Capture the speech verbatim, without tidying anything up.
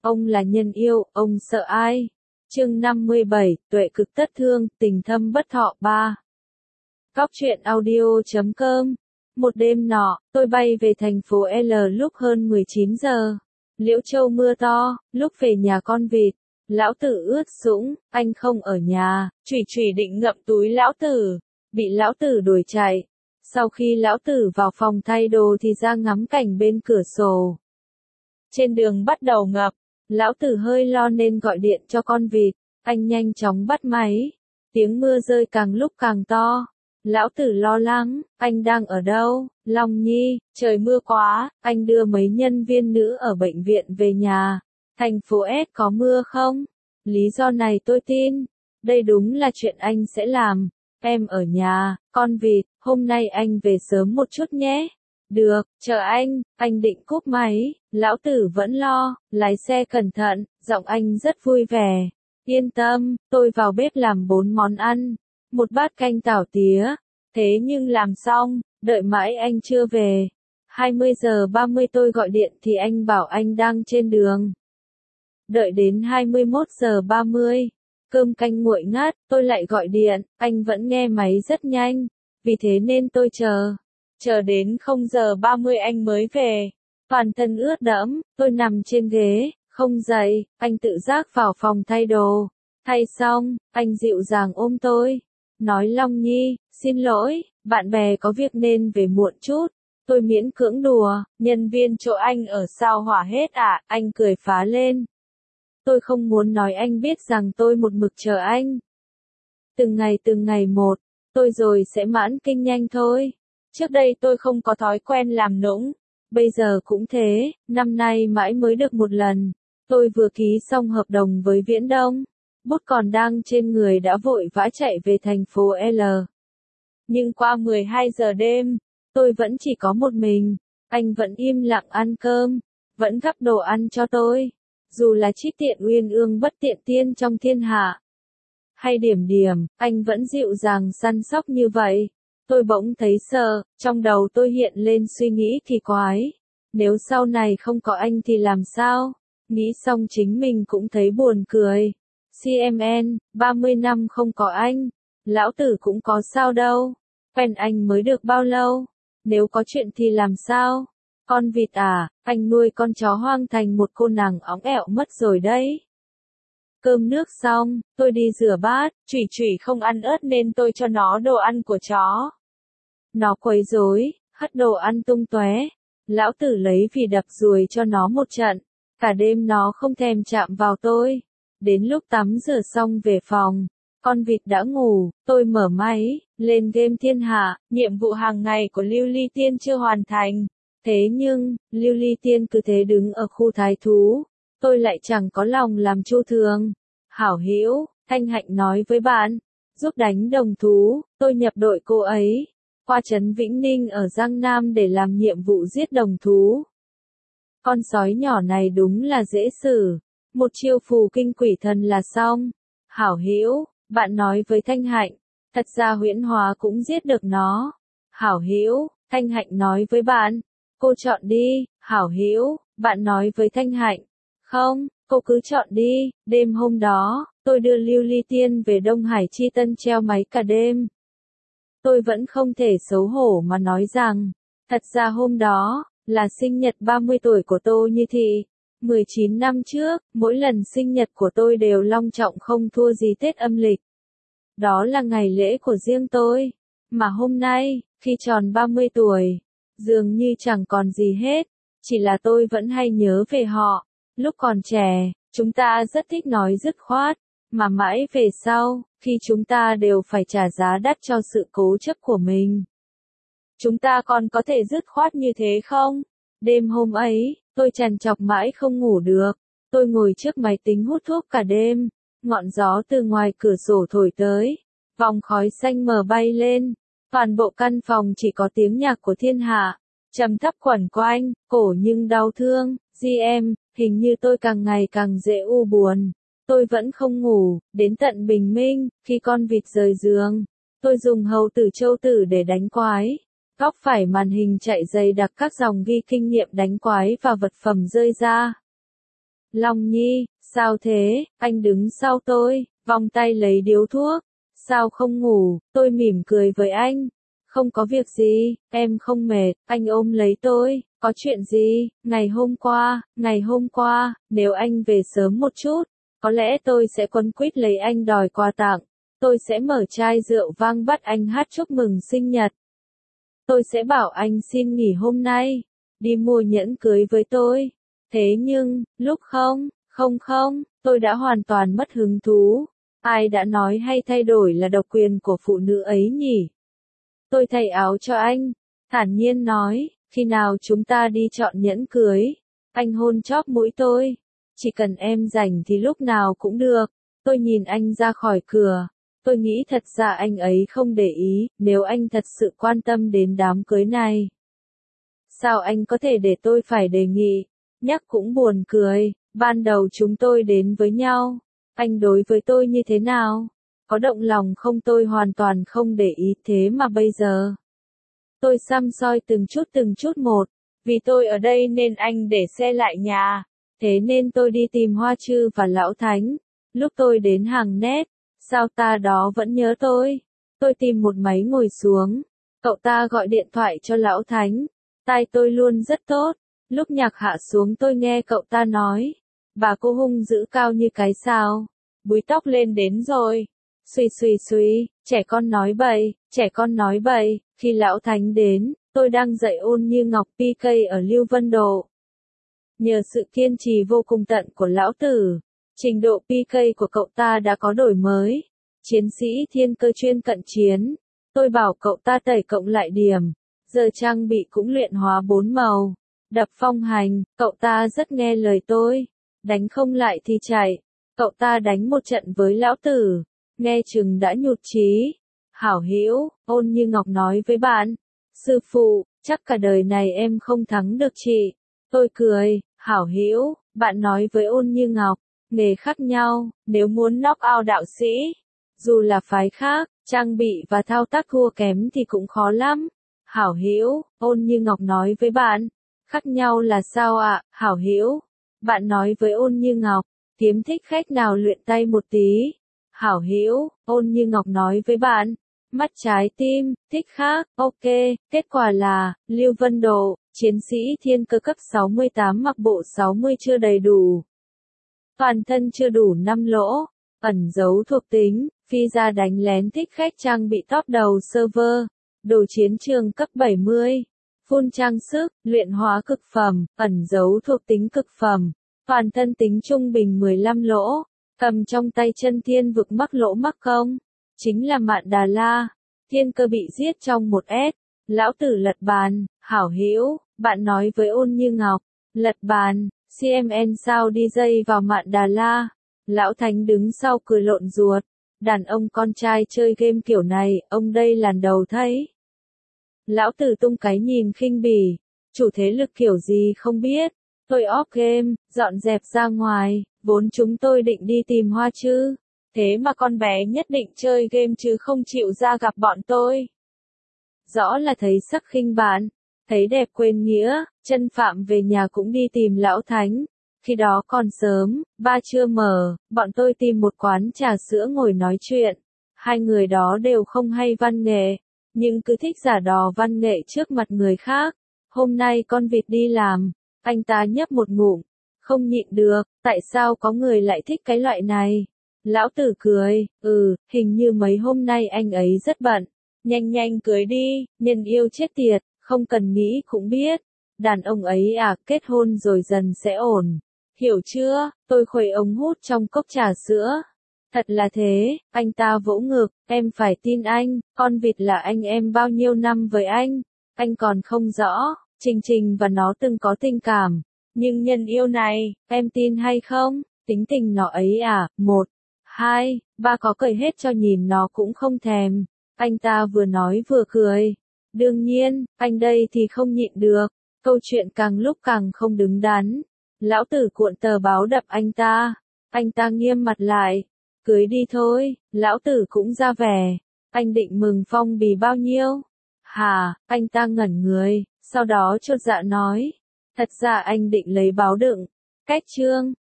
ông là nhân yêu, ông sợ ai? Chương năm mươi bảy, tuệ cực tất thương, tình thâm bất thọ ba. Góc truyện audio chấm com. Một đêm nọ, tôi bay về thành phố L lúc hơn mười chín giờ. Liễu Châu mưa to, lúc về nhà con vịt. Lão tử ướt sũng, anh không ở nhà, chủy chủy định ngậm túi lão tử. Bị lão tử đuổi chạy. Sau khi lão tử vào phòng thay đồ thì ra ngắm cảnh bên cửa sổ. Trên đường bắt đầu ngập. Lão tử hơi lo nên gọi điện cho con vịt. Anh nhanh chóng bắt máy. Tiếng mưa rơi càng lúc càng to. Lão tử lo lắng, anh đang ở đâu? Long Nhi, trời mưa quá, anh đưa mấy nhân viên nữ ở bệnh viện về nhà. Thành phố S có mưa không? Lý do này tôi tin. Đây đúng là chuyện anh sẽ làm. Em ở nhà, con vịt, hôm nay anh về sớm một chút nhé. Được, chờ anh, anh định cúp máy. Lão tử vẫn lo, lái xe cẩn thận, giọng anh rất vui vẻ. Yên tâm, tôi vào bếp làm bốn món ăn. Một bát canh tảo tía. Thế nhưng làm xong, đợi mãi anh chưa về. hai mươi giờ ba mươi tôi gọi điện thì anh bảo anh đang trên đường. Đợi đến hai mươi mốt giờ ba mươi. Cơm canh nguội ngắt, tôi lại gọi điện, anh vẫn nghe máy rất nhanh. Vì thế nên tôi chờ. Chờ đến không giờ ba mươi anh mới về. Toàn thân ướt đẫm, tôi nằm trên ghế, không dậy, anh tự giác vào phòng thay đồ. Thay xong, anh dịu dàng ôm tôi. Nói Long Nhi, xin lỗi, bạn bè có việc nên về muộn chút. Tôi miễn cưỡng đùa, nhân viên chỗ anh ở sao hỏa hết à, anh cười phá lên. Tôi không muốn nói anh biết rằng tôi một mực chờ anh. Từng ngày từng ngày một, tôi rồi sẽ mãn kinh nhanh thôi. Trước đây tôi không có thói quen làm nũng. Bây giờ cũng thế, năm nay mãi mới được một lần. Tôi vừa ký xong hợp đồng với Viễn Đông. Bút còn đang trên người đã vội vã chạy về thành phố L. Nhưng qua mười hai giờ đêm, tôi vẫn chỉ có một mình. Anh vẫn im lặng ăn cơm, vẫn gắp đồ ăn cho tôi. Dù là trích tiện uyên ương bất tiện tiên trong thiên hạ. Hay điểm điểm, anh vẫn dịu dàng săn sóc như vậy. Tôi bỗng thấy sợ, trong đầu tôi hiện lên suy nghĩ kỳ quái. Nếu sau này không có anh thì làm sao? Nghĩ xong chính mình cũng thấy buồn cười. xê em en, ba mươi năm không có anh. Lão tử cũng có sao đâu. Quen anh mới được bao lâu? Nếu có chuyện thì làm sao? Con vịt à, anh nuôi con chó hoang thành một cô nàng óng ẹo mất rồi đấy. Cơm nước xong, tôi đi rửa bát, chủy chủy không ăn ớt nên tôi cho nó đồ ăn của chó. Nó quấy rối, hất đồ ăn tung tóe. Lão tử lấy vì đập ruồi cho nó một trận. Cả đêm nó không thèm chạm vào tôi. Đến lúc tắm rửa xong về phòng, con vịt đã ngủ, tôi mở máy, lên game thiên hạ, nhiệm vụ hàng ngày của Lưu Ly Tiên chưa hoàn thành. Thế nhưng, Lưu Ly Tiên cứ thế đứng ở khu thái thú, tôi lại chẳng có lòng làm chu thường. Hảo hữu, Thanh Hạnh nói với bạn, giúp đánh đồng thú, tôi nhập đội cô ấy, qua trấn Vĩnh Ninh ở Giang Nam để làm nhiệm vụ giết đồng thú. Con sói nhỏ này đúng là dễ xử. Một chiêu phù kinh quỷ thần là xong. Hảo hữu, bạn nói với Thanh Hạnh, thật ra huyễn hóa cũng giết được nó. Hảo hữu, Thanh Hạnh nói với bạn, cô chọn đi. Hảo hữu, bạn nói với Thanh Hạnh, không, cô cứ chọn đi. Đêm hôm đó, tôi đưa Lưu Ly Tiên về Đông Hải Chi Tân treo máy cả đêm. Tôi vẫn không thể xấu hổ mà nói rằng, thật ra hôm đó, là sinh nhật ba mươi tuổi của Tô Như Thị. mười chín năm trước, mỗi lần sinh nhật của tôi đều long trọng không thua gì Tết âm lịch. Đó là ngày lễ của riêng tôi. Mà hôm nay, khi tròn ba mươi tuổi, dường như chẳng còn gì hết. Chỉ là tôi vẫn hay nhớ về họ. Lúc còn trẻ, chúng ta rất thích nói dứt khoát. Mà mãi về sau, khi chúng ta đều phải trả giá đắt cho sự cố chấp của mình. Chúng ta còn có thể dứt khoát như thế không? Đêm hôm ấy, tôi trằn trọc mãi không ngủ được. Tôi ngồi trước máy tính hút thuốc cả đêm. Ngọn gió từ ngoài cửa sổ thổi tới. Vòng khói xanh mờ bay lên. Toàn bộ căn phòng chỉ có tiếng nhạc của thiên hạ. Trầm thấp quẩn quanh, cổ nhưng đau thương. giê em, hình như tôi càng ngày càng dễ u buồn. Tôi vẫn không ngủ, đến tận bình minh, khi con vịt rời giường. Tôi dùng hầu tử châu tử để đánh quái. Góc phải màn hình chạy dày đặc các dòng ghi kinh nghiệm đánh quái và vật phẩm rơi ra. Long Nhi, sao thế, anh đứng sau tôi, vòng tay lấy điếu thuốc. Sao không ngủ, tôi mỉm cười với anh. Không có việc gì, em không mệt, anh ôm lấy tôi. Có chuyện gì, ngày hôm qua, ngày hôm qua, nếu anh về sớm một chút, có lẽ tôi sẽ quấn quýt lấy anh đòi quà tặng. Tôi sẽ mở chai rượu vang bắt anh hát chúc mừng sinh nhật. Tôi sẽ bảo anh xin nghỉ hôm nay, đi mua nhẫn cưới với tôi. Thế nhưng, lúc không, không không, tôi đã hoàn toàn mất hứng thú. Ai đã nói hay thay đổi là độc quyền của phụ nữ ấy nhỉ? Tôi thay áo cho anh, thản nhiên nói, khi nào chúng ta đi chọn nhẫn cưới? Anh hôn chóp mũi tôi. Chỉ cần em rảnh thì lúc nào cũng được. Tôi nhìn anh ra khỏi cửa. Tôi nghĩ thật ra anh ấy không để ý, nếu anh thật sự quan tâm đến đám cưới này. Sao anh có thể để tôi phải đề nghị? Nhắc cũng buồn cười, ban đầu chúng tôi đến với nhau. Anh đối với tôi như thế nào? Có động lòng không? Tôi hoàn toàn không để ý, thế mà bây giờ. Tôi săm soi từng chút từng chút một. Vì tôi ở đây nên anh để xe lại nhà. Thế nên tôi đi tìm Hoa Chư và Lão Thánh. Lúc tôi đến hàng nét, sao ta đó vẫn nhớ tôi? Tôi tìm một máy ngồi xuống. Cậu ta gọi điện thoại cho Lão Thánh. Tai tôi luôn rất tốt. Lúc nhạc hạ xuống tôi nghe cậu ta nói. Bà cô hung dữ cao như cái sao. Búi tóc lên đến rồi. Xuy xuy xuy, trẻ con nói bậy, trẻ con nói bậy. Khi Lão Thánh đến, tôi đang dạy Ôn Như Ngọc pê ca ở Lưu Vân Độ. Nhờ sự kiên trì vô cùng tận của Lão Tử, trình độ pê ca của cậu ta đã có đổi mới. Chiến sĩ thiên cơ chuyên cận chiến. Tôi bảo cậu ta tẩy cộng lại điểm. Giờ trang bị cũng luyện hóa bốn màu. Đập phong hành, cậu ta rất nghe lời tôi. Đánh không lại thì chạy. Cậu ta đánh một trận với Lão Tử. Nghe chừng đã nhụt chí. Hảo hữu, Ôn Như Ngọc nói với bạn. Sư phụ, chắc cả đời này em không thắng được chị. Tôi cười, hảo hữu, bạn nói với Ôn Như Ngọc. Nghề khác nhau, nếu muốn knock out đạo sĩ. Dù là phái khác, trang bị và thao tác thua kém thì cũng khó lắm. Hảo hữu, Ôn Như Ngọc nói với bạn. Khác nhau là sao ạ, à? Hảo hữu. Bạn nói với Ôn Như Ngọc. Kiếm thích khách nào luyện tay một tí. Hảo hữu, Ôn Như Ngọc nói với bạn. Mắt trái tim, thích khác, ok, kết quả là, Lưu Vân Độ, chiến sĩ thiên cơ cấp sáu mươi tám mặc bộ sáu mươi chưa đầy đủ. Toàn thân chưa đủ năm lỗ, ẩn giấu thuộc tính, phi ra đánh lén thích khách trang bị top đầu server, đồ chiến trường cấp bảy mươi, phun trang sức, luyện hóa cực phẩm, ẩn giấu thuộc tính cực phẩm, toàn thân tính trung bình mười lăm lỗ, cầm trong tay chân thiên vực mắc lỗ mắc không? Chính là Mạn Đà La. Thiên cơ bị giết trong một S. Lão Tử lật bàn, hảo hữu, bạn nói với Ôn Như Ngọc. Lật bàn, xê em en sao đi dây vào Mạn Đà La. Lão Thánh đứng sau cười lộn ruột. Đàn ông con trai chơi game kiểu này, ông đây lần đầu thấy. Lão Tử tung cái nhìn khinh bỉ. Chủ thế lực kiểu gì không biết. Tôi off game, dọn dẹp ra ngoài, vốn chúng tôi định đi tìm Hoa Chư. Thế mà con bé nhất định chơi game chứ không chịu ra gặp bọn tôi. Rõ là thấy sắc khinh bạn, thấy đẹp quên nghĩa, chân phạm về nhà cũng đi tìm Lão Thánh. Khi đó còn sớm, ba chưa mở, bọn tôi tìm một quán trà sữa ngồi nói chuyện. Hai người đó đều không hay văn nghệ, nhưng cứ thích giả đò văn nghệ trước mặt người khác. Hôm nay con vịt đi làm, anh ta nhấp một ngụm, không nhịn được, tại sao có người lại thích cái loại này? Lão Tử cười, ừ, hình như mấy hôm nay anh ấy rất bận. Nhanh nhanh cưới đi, nhân yêu chết tiệt, không cần nghĩ cũng biết. Đàn ông ấy à, kết hôn rồi dần sẽ ổn. Hiểu chưa, tôi khuấy ống hút trong cốc trà sữa. Thật là thế, anh ta vỗ ngực, em phải tin anh, con vịt là anh em bao nhiêu năm với anh. Anh còn không rõ, Trình Trình và nó từng có tình cảm. Nhưng nhân yêu này, em tin hay không, tính tình nó ấy à, một. Hai, ba có cởi hết cho nhìn nó cũng không thèm. Anh ta vừa nói vừa cười. Đương nhiên, anh đây thì không nhịn được. Câu chuyện càng lúc càng không đứng đắn. Lão Tử cuộn tờ báo đập anh ta. Anh ta nghiêm mặt lại. Cưới đi thôi, Lão Tử cũng ra vẻ. Anh định mừng phong bì bao nhiêu? Hà, anh ta ngẩn người, sau đó chột dạ nói. Thật ra anh định lấy báo đựng. Cách chương.